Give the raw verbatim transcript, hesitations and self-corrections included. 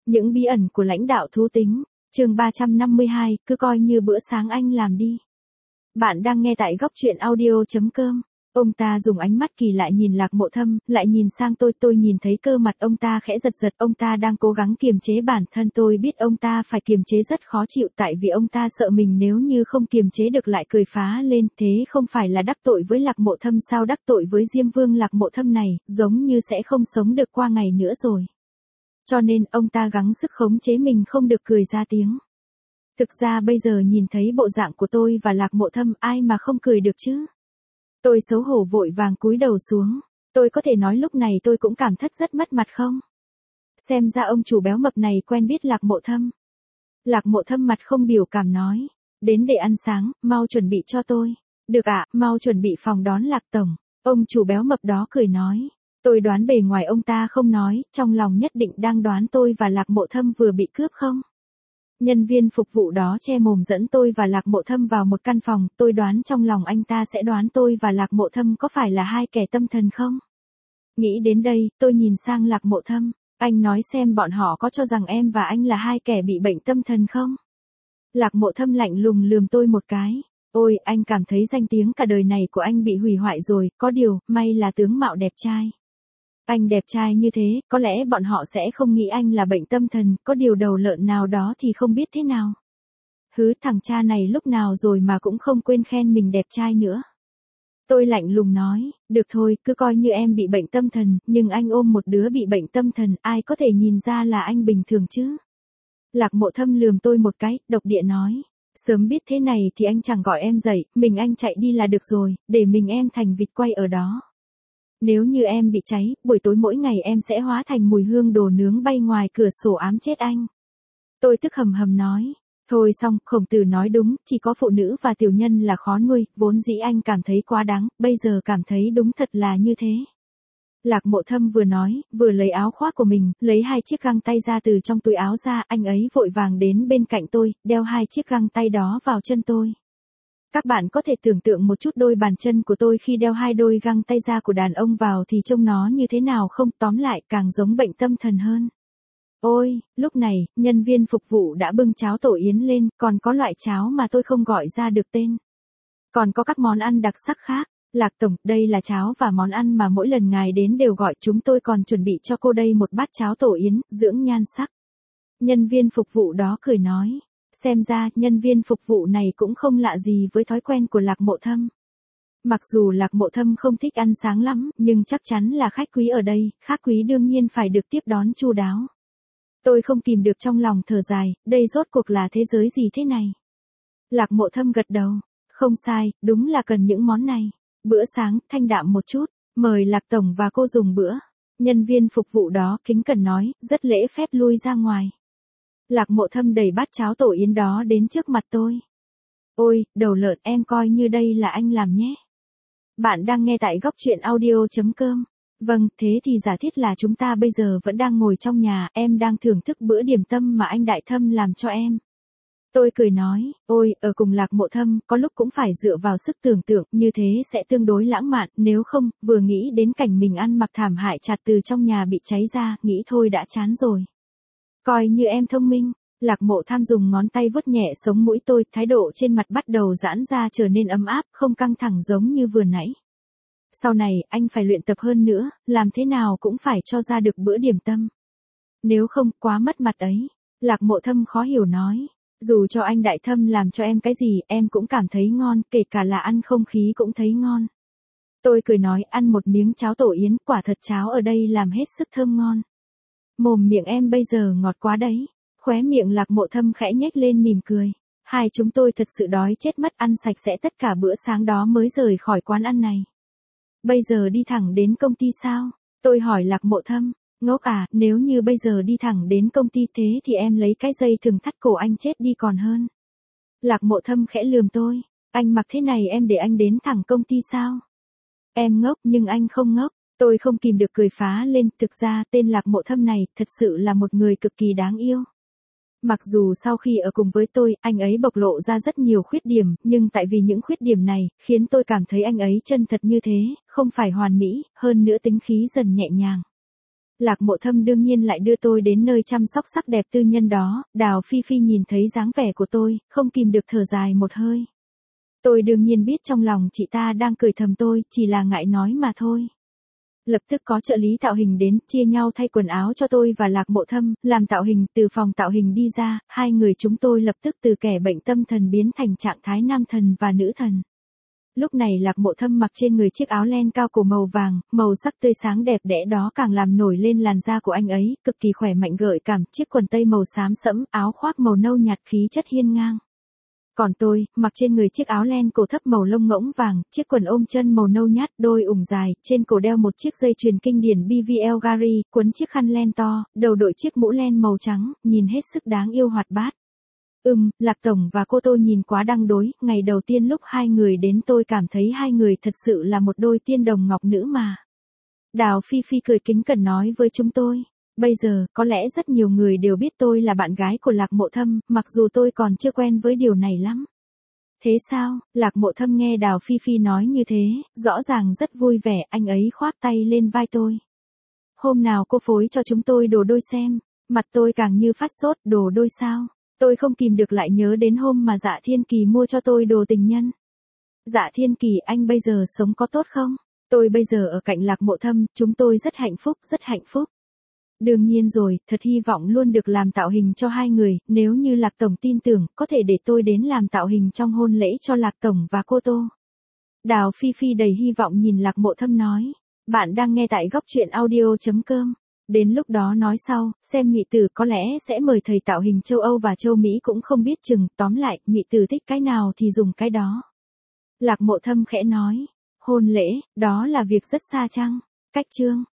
Những bí ẩn của lãnh đạo thú tính, chương ba trăm năm mươi hai, cứ coi như bữa sáng anh làm đi. Bạn đang nghe tại góc truyện audio.com. Ông ta dùng ánh mắt kỳ lạ nhìn Lạc Mộ Thâm, lại nhìn sang tôi, tôi nhìn thấy cơ mặt ông ta khẽ giật giật, ông ta đang cố gắng kiềm chế bản thân, tôi biết ông ta phải kiềm chế rất khó chịu tại vì ông ta sợ mình nếu như không kiềm chế được lại cười phá lên, thế không phải là đắc tội với Lạc Mộ Thâm sao, đắc tội với Diêm Vương Lạc Mộ Thâm này, giống như sẽ không sống được qua ngày nữa rồi. Cho nên ông ta gắng sức khống chế mình không được cười ra tiếng. Thực ra bây giờ nhìn thấy bộ dạng của tôi và Lạc Mộ Thâm ai mà không cười được chứ. Tôi xấu hổ vội vàng cúi đầu xuống. Tôi có thể nói lúc này tôi cũng cảm thấy rất mất mặt không? Xem ra ông chủ béo mập này quen biết Lạc Mộ Thâm. Lạc Mộ Thâm mặt không biểu cảm nói. Đến để ăn sáng, mau chuẩn bị cho tôi. Được ạ, mau chuẩn bị phòng đón Lạc Tổng. Ông chủ béo mập đó cười nói. Tôi đoán bề ngoài ông ta không nói, trong lòng nhất định đang đoán tôi và Lạc Mộ Thâm vừa bị cướp không? Nhân viên phục vụ đó che mồm dẫn tôi và Lạc Mộ Thâm vào một căn phòng, tôi đoán trong lòng anh ta sẽ đoán tôi và Lạc Mộ Thâm có phải là hai kẻ tâm thần không? Nghĩ đến đây, tôi nhìn sang Lạc Mộ Thâm, anh nói xem bọn họ có cho rằng em và anh là hai kẻ bị bệnh tâm thần không? Lạc Mộ Thâm lạnh lùng lườm tôi một cái, ôi, anh cảm thấy danh tiếng cả đời này của anh bị hủy hoại rồi, có điều, may là tướng mạo đẹp trai. Anh đẹp trai như thế, có lẽ bọn họ sẽ không nghĩ anh là bệnh tâm thần, có điều đầu lợn nào đó thì không biết thế nào. Hứ, thằng cha này lúc nào rồi mà cũng không quên khen mình đẹp trai nữa. Tôi lạnh lùng nói, được thôi, cứ coi như em bị bệnh tâm thần, nhưng anh ôm một đứa bị bệnh tâm thần, ai có thể nhìn ra là anh bình thường chứ? Lạc Mộ Thâm lườm tôi một cái, độc địa nói, sớm biết thế này thì anh chẳng gọi em dậy, mình anh chạy đi là được rồi, để mình em thành vịt quay ở đó. Nếu như em bị cháy, buổi tối mỗi ngày em sẽ hóa thành mùi hương đồ nướng bay ngoài cửa sổ ám chết anh. Tôi tức hầm hầm nói. Thôi xong, Khổng Tử nói đúng, chỉ có phụ nữ và tiểu nhân là khó nuôi, vốn dĩ anh cảm thấy quá đáng, bây giờ cảm thấy đúng thật là như thế. Lạc Mộ Thâm vừa nói, vừa lấy áo khoác của mình, lấy hai chiếc găng tay ra từ trong túi áo ra, anh ấy vội vàng đến bên cạnh tôi, đeo hai chiếc găng tay đó vào chân tôi. Các bạn có thể tưởng tượng một chút đôi bàn chân của tôi khi đeo hai đôi găng tay da của đàn ông vào thì trông nó như thế nào không, tóm lại càng giống bệnh tâm thần hơn. Ôi, lúc này, nhân viên phục vụ đã bưng cháo tổ yến lên, còn có loại cháo mà tôi không gọi ra được tên. Còn có các món ăn đặc sắc khác. Lạc Tổng, đây là cháo và món ăn mà mỗi lần ngài đến đều gọi, chúng tôi còn chuẩn bị cho cô đây một bát cháo tổ yến, dưỡng nhan sắc. Nhân viên phục vụ đó cười nói. Xem ra, nhân viên phục vụ này cũng không lạ gì với thói quen của Lạc Mộ Thâm. Mặc dù Lạc Mộ Thâm không thích ăn sáng lắm, nhưng chắc chắn là khách quý ở đây, khách quý đương nhiên phải được tiếp đón chu đáo. Tôi không kìm được trong lòng thở dài, đây rốt cuộc là thế giới gì thế này? Lạc Mộ Thâm gật đầu, không sai, đúng là cần những món này. Bữa sáng, thanh đạm một chút, mời Lạc Tổng và cô dùng bữa. Nhân viên phục vụ đó kính cẩn nói, rất lễ phép lui ra ngoài. Lạc Mộ Thâm đẩy bát cháo tổ yến đó đến trước mặt tôi. Ôi, đầu lợn, em coi như đây là anh làm nhé. Bạn đang nghe tại góc truyện audio.com. Vâng, thế thì giả thiết là chúng ta bây giờ vẫn đang ngồi trong nhà, em đang thưởng thức bữa điểm tâm mà anh Đại Thâm làm cho em. Tôi cười nói, ôi, ở cùng Lạc Mộ Thâm, có lúc cũng phải dựa vào sức tưởng tượng, như thế sẽ tương đối lãng mạn, nếu không, vừa nghĩ đến cảnh mình ăn mặc thảm hại chặt từ trong nhà bị cháy ra, nghĩ thôi đã chán rồi. Coi như em thông minh. Lạc Mộ Thâm dùng ngón tay vuốt nhẹ sống mũi tôi, thái độ trên mặt bắt đầu giãn ra trở nên ấm áp, không căng thẳng giống như vừa nãy. Sau này, anh phải luyện tập hơn nữa, làm thế nào cũng phải cho ra được bữa điểm tâm. Nếu không, quá mất mặt ấy. Lạc Mộ Thâm khó hiểu nói. Dù cho anh Đại Thâm làm cho em cái gì, em cũng cảm thấy ngon, kể cả là ăn không khí cũng thấy ngon. Tôi cười nói, ăn một miếng cháo tổ yến, quả thật cháo ở đây làm hết sức thơm ngon. Mồm miệng em bây giờ ngọt quá đấy. Khóe miệng Lạc Mộ Thâm khẽ nhếch lên mỉm cười. Hai chúng tôi thật sự đói chết mất, ăn sạch sẽ tất cả bữa sáng đó mới rời khỏi quán ăn này. Bây giờ đi thẳng đến công ty sao? Tôi hỏi Lạc Mộ Thâm. Ngốc à, nếu như bây giờ đi thẳng đến công ty thế thì em lấy cái dây thừng thắt cổ anh chết đi còn hơn. Lạc Mộ Thâm khẽ lườm tôi. Anh mặc thế này em để anh đến thẳng công ty sao? Em ngốc nhưng anh không ngốc. Tôi không kìm được cười phá lên, thực ra tên Lạc Mộ Thâm này thật sự là một người cực kỳ đáng yêu. Mặc dù sau khi ở cùng với tôi, anh ấy bộc lộ ra rất nhiều khuyết điểm, nhưng tại vì những khuyết điểm này, khiến tôi cảm thấy anh ấy chân thật như thế, không phải hoàn mỹ, hơn nữa tính khí dần nhẹ nhàng. Lạc Mộ Thâm đương nhiên lại đưa tôi đến nơi chăm sóc sắc đẹp tư nhân đó, Đào Phi Phi nhìn thấy dáng vẻ của tôi, không kìm được thở dài một hơi. Tôi đương nhiên biết trong lòng chị ta đang cười thầm tôi, chỉ là ngại nói mà thôi. Lập tức có trợ lý tạo hình đến, chia nhau thay quần áo cho tôi và Lạc Mộ Thâm, làm tạo hình. Từ phòng tạo hình đi ra, hai người chúng tôi lập tức từ kẻ bệnh tâm thần biến thành trạng thái nam thần và nữ thần. Lúc này Lạc Mộ Thâm mặc trên người chiếc áo len cao cổ màu vàng, màu sắc tươi sáng đẹp đẽ đó càng làm nổi lên làn da của anh ấy, cực kỳ khỏe mạnh gợi cảm, chiếc quần tây màu xám sẫm, áo khoác màu nâu nhạt khí chất hiên ngang. Còn tôi, mặc trên người chiếc áo len cổ thấp màu lông ngỗng vàng, chiếc quần ôm chân màu nâu nhát, đôi ủng dài, trên cổ đeo một chiếc dây chuyền kinh điển bê vê lờ Gary, quấn chiếc khăn len to, đầu đội chiếc mũ len màu trắng, nhìn hết sức đáng yêu hoạt bát. Ừm, Lạc Tổng và cô tôi nhìn quá đăng đối, ngày đầu tiên lúc hai người đến tôi cảm thấy hai người thật sự là một đôi tiên đồng ngọc nữ mà. Đào Phi Phi cười kính cẩn nói với chúng tôi. Bây giờ, có lẽ rất nhiều người đều biết tôi là bạn gái của Lạc Mộ Thâm, mặc dù tôi còn chưa quen với điều này lắm. Thế sao? Lạc Mộ Thâm nghe Đào Phi Phi nói như thế, rõ ràng rất vui vẻ, anh ấy khoác tay lên vai tôi. Hôm nào cô phối cho chúng tôi đồ đôi xem, mặt tôi càng như phát sốt, đồ đôi sao? Tôi không kìm được lại nhớ đến hôm mà Dạ Thiên Kỳ mua cho tôi đồ tình nhân. Dạ Thiên Kỳ, anh bây giờ sống có tốt không? Tôi bây giờ ở cạnh Lạc Mộ Thâm, chúng tôi rất hạnh phúc, rất hạnh phúc. Đương nhiên rồi, thật hy vọng luôn được làm tạo hình cho hai người, nếu như Lạc Tổng tin tưởng, có thể để tôi đến làm tạo hình trong hôn lễ cho Lạc Tổng và cô Tô. Đào Phi Phi đầy hy vọng nhìn Lạc Mộ Thâm nói, bạn đang nghe tại góc truyện audio chấm com. Đến lúc đó nói sau, xem nhụy tử có lẽ sẽ mời thầy tạo hình châu Âu và châu Mỹ cũng không biết chừng, tóm lại, nhụy tử thích cái nào thì dùng cái đó. Lạc Mộ Thâm khẽ nói, hôn lễ, đó là việc rất xa chăng? Cách chương.